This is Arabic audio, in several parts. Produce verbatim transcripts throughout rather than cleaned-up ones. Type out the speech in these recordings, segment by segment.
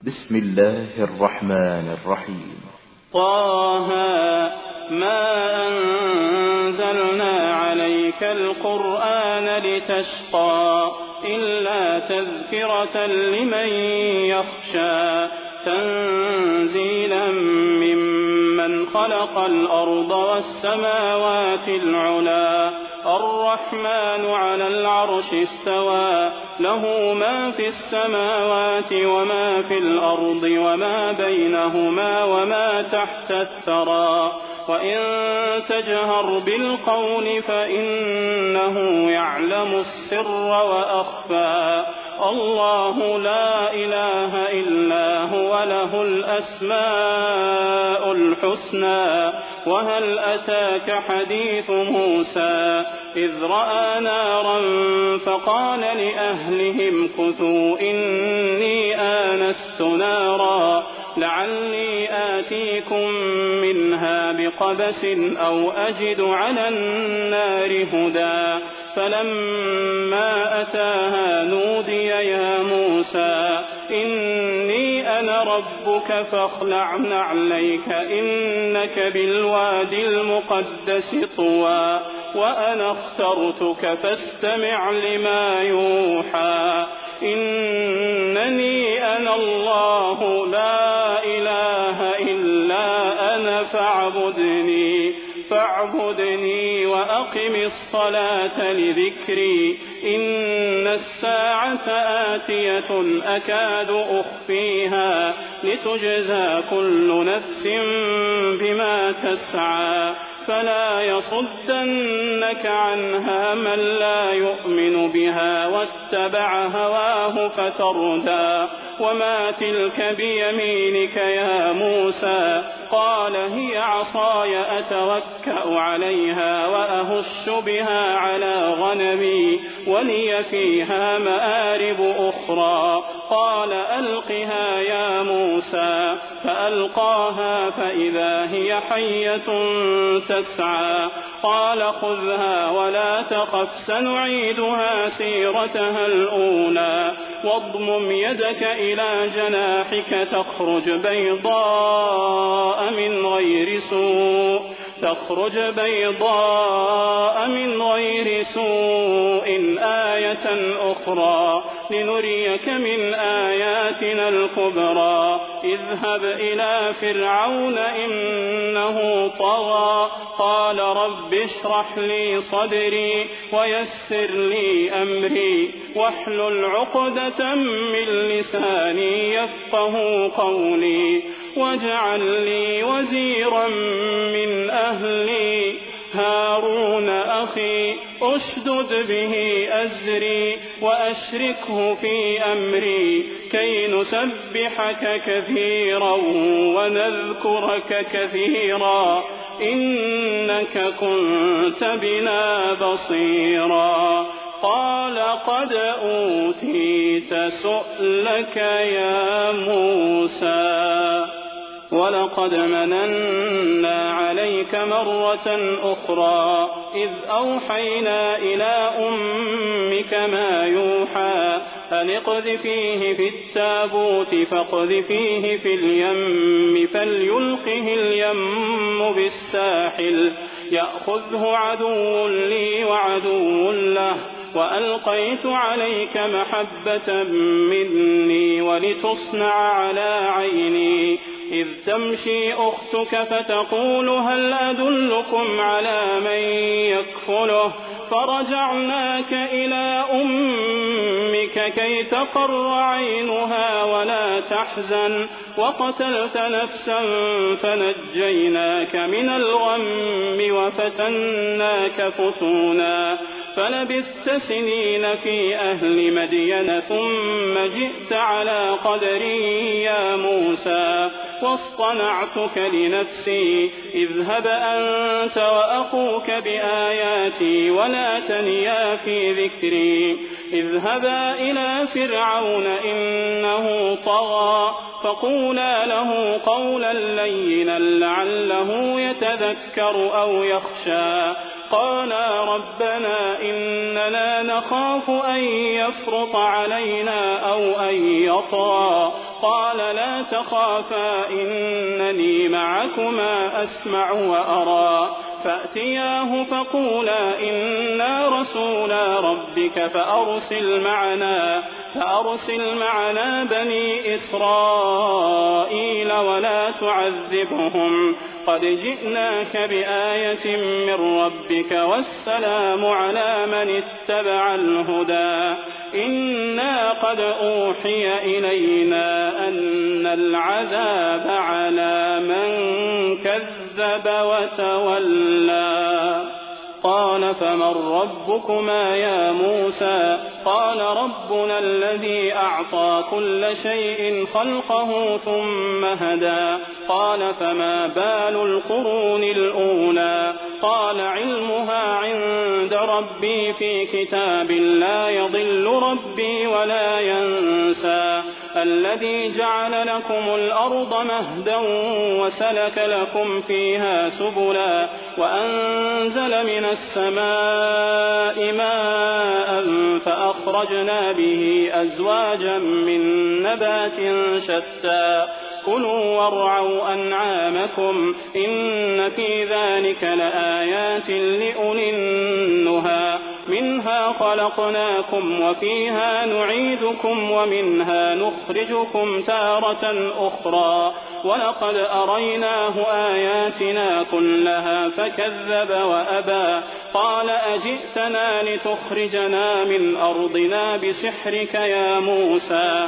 بسم الله الرحمن الرحيم. طه ما أنزلنا عليك القرآن لتشقى إلا تذكرة لمن يخشى تنزيلا ممن خلق الأرض والسماوات العلى الرحمن على العرش استوى له ما في السماوات وما في الأرض وما بينهما وما تحت الثرى وإن تجهر بالقول فإنه يعلم السر وأخفى الله لا إله إلا هو له الأسماء الحسنى وهل أتاك حديث موسى إذ رأى نارا فقال لأهلهم كثوا إني آنست نارا لعلي آتيكم منها بقبس أو أجد على النار هدى فلما أتاها نودي يا موسى إني أنا ربك فاخلع نعليك إنك بالوادي المقدس طوى وأنا اخترتك فاستمع لما يوحى إنني أنا الله لا إله إلا أنا فاعبدني فاعبدني وأقم الصلاة لذكري إن الساعة آتية أكاد أخفيها لتجزى كل نفس بما تسعى فلا يصدنك عنها من لا يؤمن بها واتبع هواه فتردى وما تلك بيمينك يا موسى قال هي عصاي أتوكأ عليها وأهش بها على غنمي ولي فيها مآرب أخرى قال ألقها يا موسى فألقاها فإذا هي حية تسعى قال خذها ولا تخف سنعيدها سيرتها الأولى واضمم يدك إلى جناحك تخرج بيضاء من غير سوء تخرج بيضاء من غير سوء آية أخرى لنريك من آياتنا الكبرى اذهب إلى فرعون إنه طغى قال رب اشرح لي صدري ويسر لي أمري واحلل عقدة من لساني يفقه قولي واجعل لي وزيرا من أهلي هارون أخي أشدد به أزري وأشركه في أمري كي نسبحك كثيرا ونذكرك كثيرا إنك كنت بنا بصيرا قال قد أوتيت سؤلك يا موسى ولقد مننا عليك مرة أخرى إذ أوحينا إلى أمك ما يوحى أن اقذفيه في التابوت فاقذفيه في اليم فليلقه اليم بالساحل يأخذه عدو لي وعدو له وألقيت عليك محبة مني ولتصنع على عيني إذ تمشي أختك فتقول هل أدلكم على من يكفله فرجعناك إلى أمك كي تقر عينها ولا تحزن وقتلت نفسا فنجيناك من الغم وفتناك فتونا فلبثت سنين في أهل مدين ثم جئت على قدري يا موسى واصطنعتك لنفسي اذهب أنت وأخوك بآياتي ولا تنيا في ذكري اذهبا إلى فرعون إنه طغى فقولا له قولا لينا لعله يتذكر أو يخشى قالا ربنا إننا نخاف أن يفرط علينا أو أن يطغى قال لا تخافا إنني معكما أسمع وأرى فأتياه فقولا إنا رسولا ربك فأرسل معنا فأرسل معنا بني إسرائيل ولا تعذبهم قد جئناك بآية من ربك والسلام على من اتبع الهدى إنا قد أوحي إلينا أن العذاب على من كذب وتولى قال فمن ربكما يا موسى قال ربنا الذي أعطى كل شيء خلقه ثم هدى قال فما بال القرون الأولى قال علمها عند ربي في كتاب لا يضل ربي ولا ينسى الذي جعل لكم الأرض مهدا وسلك لكم فيها سبلا وأنزل من السماء ماء فأخرجنا به أزواجا من نبات شتى كلوا وارعوا أنعامكم إن في ذلك لآيات لأولي النهى منها خلقناكم وفيها نعيدكم ومنها نخرجكم تارة أخرى ولقد أريناه آياتنا كلها فكذب وأبى قال أجئتنا لتخرجنا من أرضنا بسحرك يا موسى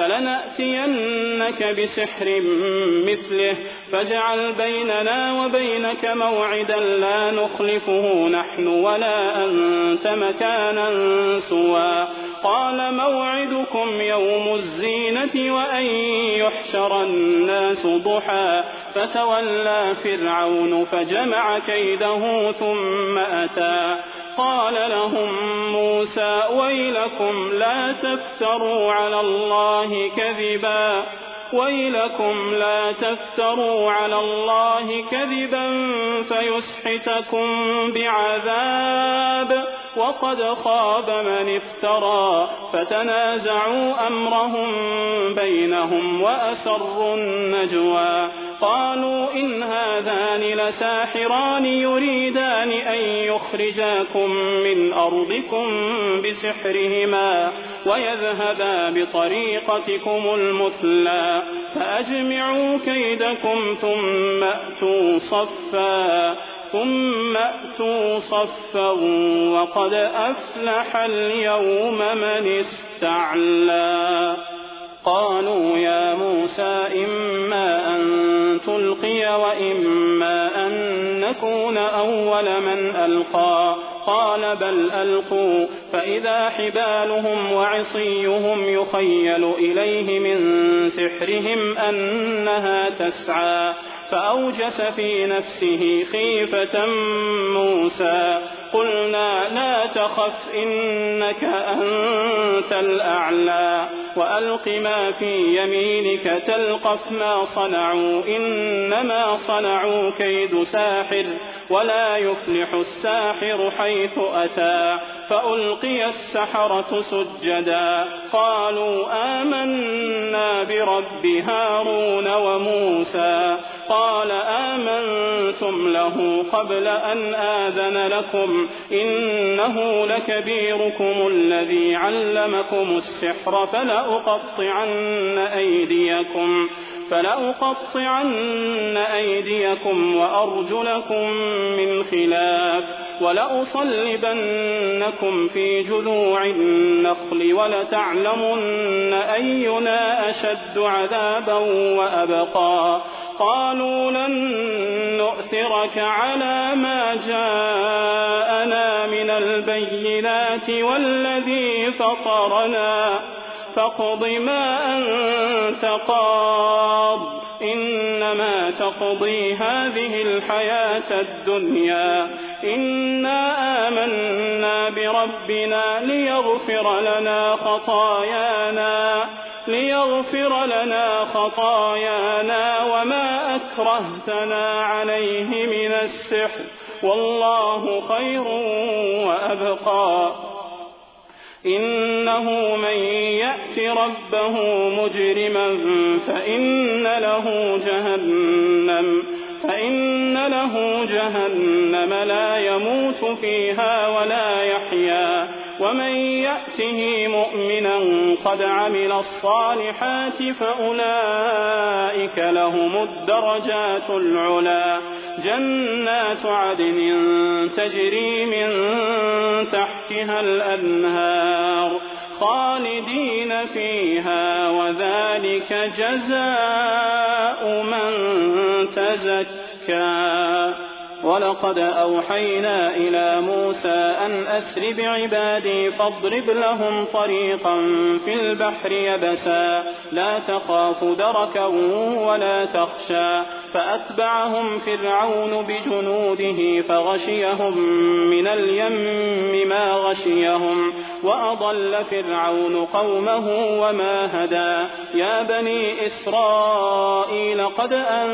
فلنأتينك بسحر مثله فاجعل بيننا وبينك موعدا لا نخلفه نحن ولا أنت مكانا سوى قال موعدكم يوم الزينة وأن يحشر الناس ضحى فتولى فرعون فجمع كيده ثم أتى قال لهم موسى ويلكم لا تفتروا على الله كذبا ويلكم لا تفتروا على الله كذبا فيسحتكم بعذاب وقد خاب من افترى فتنازعوا أمرهم بينهم وأسروا النجوى قالوا إن هذان لساحران يريدان أن يخرجاكم من أرضكم بسحرهما ويذهبا بطريقتكم المثلى فأجمعوا كيدكم ثم أتوا صفا ثم أتوا صفا وقد أفلح اليوم من استعلى قالوا يا موسى إما أن تلقي وإما أن نكون أول من ألقى قال بل ألقوا فإذا حبالهم وعصيهم يخيل إليه من سحرهم أنها تسعى فأوجس في نفسه خيفة موسى قلنا لا تخف إنك أنت الأعلى وألق ما في يمينك تلقف ما صنعوا إنما صنعوا كيد ساحر ولا يفلح الساحر حيث أتى فألقي السحرة سجدا قالوا آمنا برب هارون وموسى قال آمنتم له قبل أن آذن لكم إنه لكبيركم الذي علمكم السحر فلأقطعن أيديكم فلأقطعن أيديكم وأرجلكم من خلاف ولأصلبنكم في جذوع النخل ولتعلمن أينا أشد عذابا وأبقى قالوا لن نؤثرك على ما جاءنا من البينات والذي فطرنا فاقض ما أنت قاض إنما تقضي هذه الحياة الدنيا إنا آمنا بربنا ليغفر لنا خطايانا ليغفر لنا خطايانا وما أكرهتنا عليه من السحر والله خير وأبقى إنه من يأت ربه مجرما فإن له جهنم فإن له جهنم لا يموت فيها ولا يحيا ومن يأته مؤمنا قد عمل الصالحات فأولئك لهم الدرجات العلى جنات عدن تجري من تحتها الأنهار خالدين فيها وذلك جزاء من تزكى ولقد أوحينا إلى موسى أن أسر بعبادي فاضرب لهم طريقا في البحر يبسا لا تخاف دركا ولا تخشى فأتبعهم فرعون بجنوده فغشيهم من اليم ما غشيهم وأضل فرعون قومه وما هدى يا بني إسرائيل قد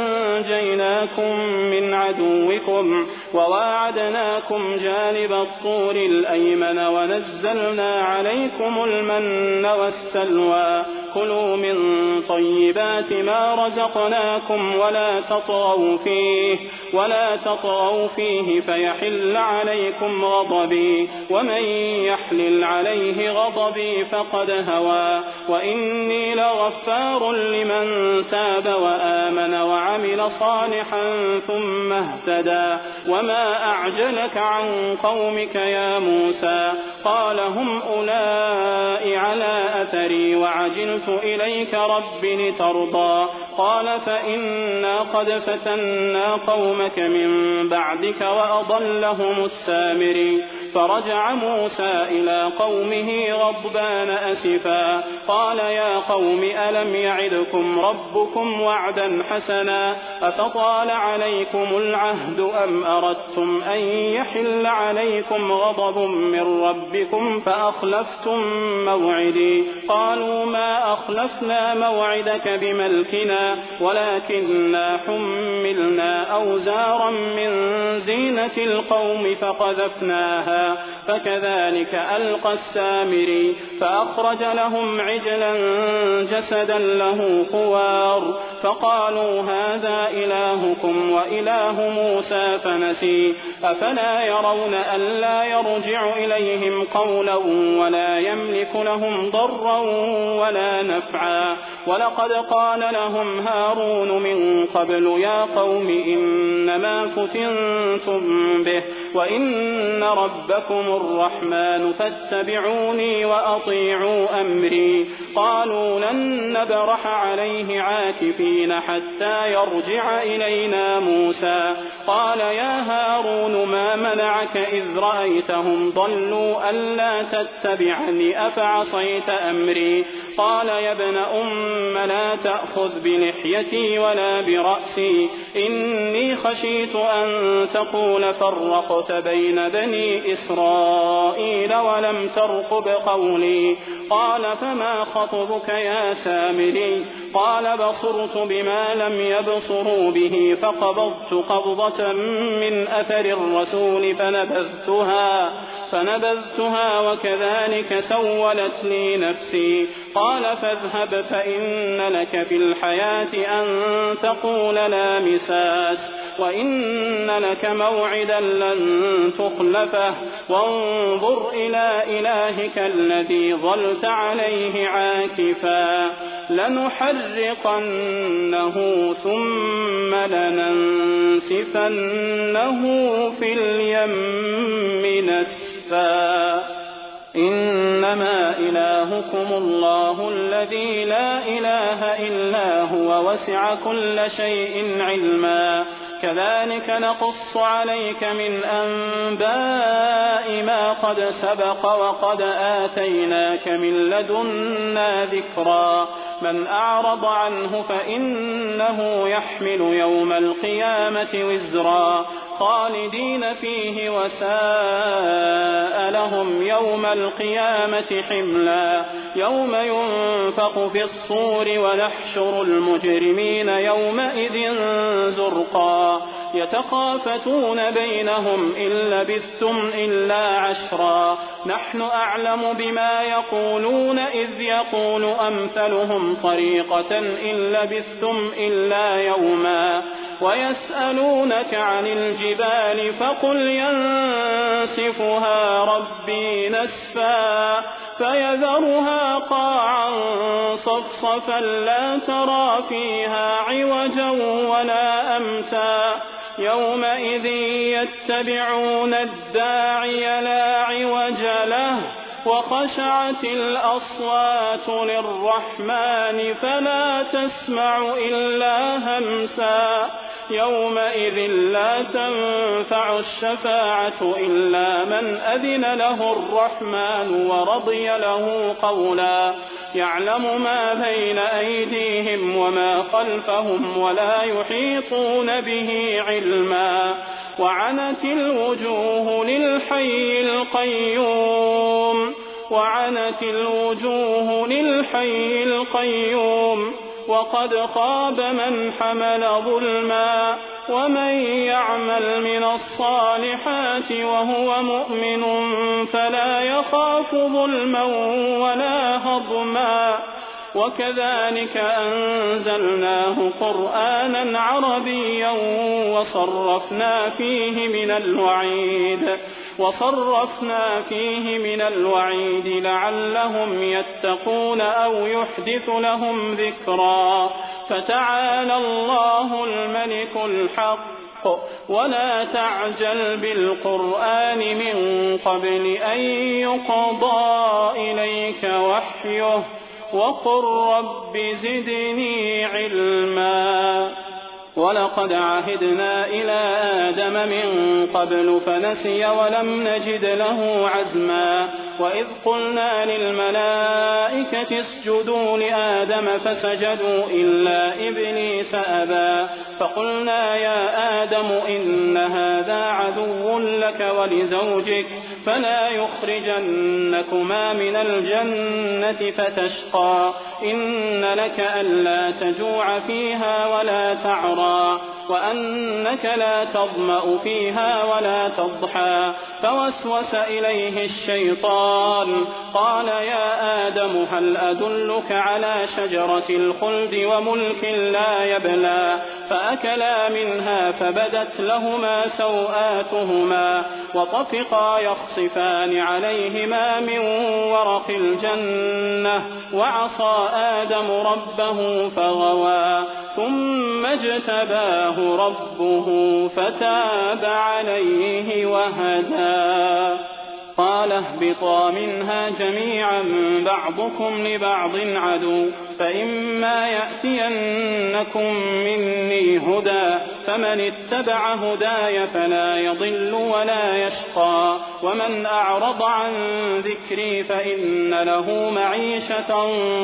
أنجيناكم من عدوكم وواعدناكم جانب الطور الأيمن ونزلنا عليكم المن والسلوى كلوا من طيبات ما رزقناكم ولا تطغوا فيه ولا تطغوا فيه فيحل عليكم غضبي ومن يحلل عليه غضبي فقد هوى وإني لغفار لمن تاب وآمن وعمل صالحا ثم اهتدى وما أعجلك عن قومك يا موسى قال هم أولئك على أثري وعجلت إليك رب لترضى قال فإنا قد فتنا قومك من بعدك وأضلهم السامري فرجع موسى إلى قومه غضبان أسفا قال يا قوم ألم يعدكم ربكم وعدا حسنا أفطال عليكم العهد أم أردتم أن يحل عليكم غضب من ربكم فأخلفتم موعدي قالوا ما أخلفنا موعدك بملكنا ولكننا حملنا أوزارا من زينة القوم فقذفناها فكذلك ألقى السامري فأخرج لهم عجلا جسدا له خوار فقالوا هذا إلهكم وإله موسى فنسي أفلا يرون ألا يرجع إليهم قولا ولا يملك لهم ضرا ولا نفعا ولقد قال لهم هارون من قبل يا قوم إنما فتنتم به وإن ربكم الرحمن فاتبعوني وأطيعوا أمري قالوا لن نبرح عليه عاكفين حتى يرجع إلينا موسى قال يا هارون ما منعك إذ رأيتهم ضلوا ألا تتبعني أفعصيت أمري قال يا ابن أم لا تأخذ بلحيتي ولا برأسي إني خشيت أن تقول فرقت بين بني إسرائيل ولم ترقب قولي قال فما خطبك يا سامري قال بصرت بما لم يبصروا به فقبضت قبضة من أثر الرسول فنبذتها فنبذتها وكذلك سولت لي نفسي قال فاذهب فإن لك في الحياة أن تقول لا مساس وإن لك موعدا لن تخلفه وانظر إلى إلهك الذي ظلت عليه عاكفا لنحرقنه ثم لننسفنه في اليم نسفا إنما إلهكم الله الذي لا إله إلا هو وسع كل شيء علما كذلك نقص عليك من أنباء ما قد سبق وقد آتيناك من لدنا ذكرا من أعرض عنه فإنه يحمل يوم القيامة وزرا خالدين فيه وساء لهم يوم القيامة حملا يوم ينفخ في الصور ونحشر المجرمين يومئذ زرقا يتخافتون بينهم إن لبثتم إلا عشرا نحن أعلم بما يقولون إذ يقول أمثلهم طريقة إن لبثتم إلا يوما ويسألونك عن الجبال فقل ينسفها ربي نسفا فيذرها قاعا صفصفا لا ترى فيها عوجا ولا أمتا يومئذ يتبعون الداعي لا عوج له وخشعت الأصوات للرحمن فلا تسمع إلا همسا يومئذ لا تنفع الشفاعة إلا من أذن له الرحمن ورضي له قولا يعلم ما بين أيديهم وما خلفهم ولا يحيطون به علما وعنت الوجوه للحي القيوم وعنت الوجوه للحي القيوم وقد خاب من حمل ظلما ومن يعمل من الصالحات وهو مؤمن فلا يخاف ظلما ولا هضما وكذلك أنزلناه قرآنا عربيا وصرفنا فيه من الوعيد وصرفنا فيه من الوعيد لعلهم يتقون أو يحدث لهم ذكرا فتعالى الله الملك الحق ولا تعجل بالقرآن من قبل أن يقضى إليك وحيه وقل رب زدني علما ولقد عهدنا إلى آدم من قبل فنسي ولم نجد له عزما وإذ قلنا للملائكة اسجدوا لآدم فسجدوا إلا إبليس أبى فقلنا يا آدم إن هذا عدو لك ولزوجك فلا يخرجنكما من الجنة فتشقى إن لك ألا تجوع فيها ولا تعرى وأنك لا تظمأ فيها ولا تضحى فوسوس إليه الشيطان قال يا آدم هل أدلك على شجرة الخلد وملك لا يبلى فأكلا منها فبدت لهما سوآتهما وطفقا يخصفان عليهما من ورق الجنة وعصى آدم ربه فغوى ثم اجتباه ربه فتاب عليه وهدى قال اهبطا منها جميعا بعضكم لبعض عدو فإما يأتينكم مني هدى فمن اتبع هداي فلا يضل ولا يشقى ومن أعرض عن ذكري فإن له معيشة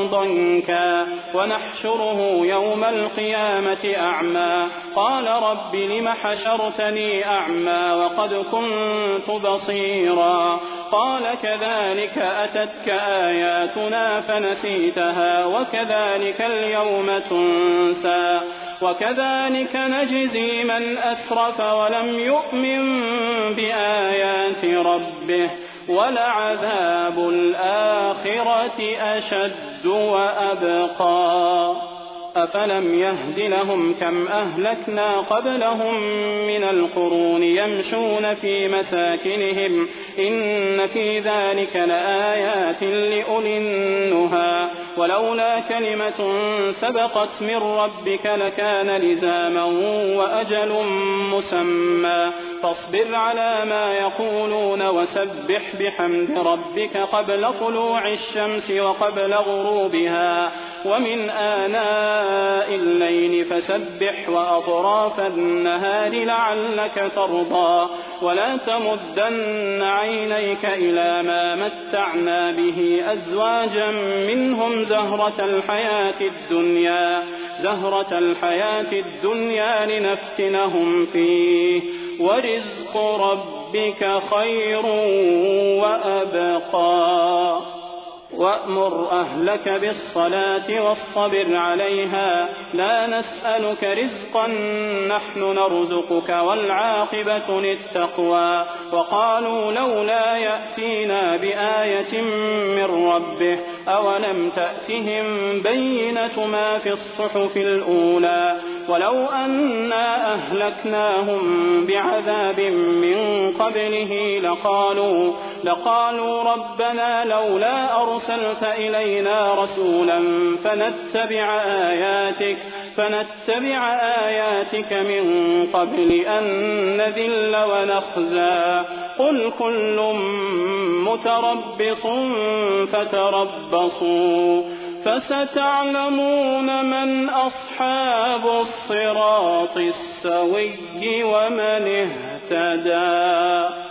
ضنكا ونحشره يوم القيامة أعمى قال رب لم حشرتني أعمى وقد كنت بصيرا قال كذلك أتتك آياتنا فنسيتها وكذلك اليوم تنسى وكذلك نجزي من أسرف ولم يؤمن بآيات ربه ولعذاب الآخرة أشد وأبقى أفلم يهد لهم كم أهلكنا قبلهم من القرون يمشون في مساكنهم إن في ذلك لآيات لأولي النهى ولولا كلمة سبقت من ربك لكان لزاما وأجل مسمى فاصبر على ما يقولون وسبح بحمد ربك قبل طلوع الشمس وقبل غروبها ومن آناء الليل فسبح وأطراف النهار لعلك ترضى ولا تمدن عينيك إلى ما متعنا به أزواجا منهم زهرة الحياة الدنيا زهرة الحياة الدنيا لنفتنهم فيه ورزق ربك خير وأبقى وأمر أهلك بالصلاة واصطبر عليها لا نسألك رزقا نحن نرزقك والعاقبة للتقوى وقالوا لولا يأتينا بآية من ربه أولم تأتهم بينة ما في الصحف الأولى ولو أنا أهلكناهم بعذاب من قبله لقالوا لقالوا ربنا لولا أرسلت إلينا رسولا فنتبع آياتك فنتبع آياتك من قبل أن نذل ونخزى قل كل متربص فتربصوا فستعلمون من أصحاب الصراط السوي ومن اهتدى.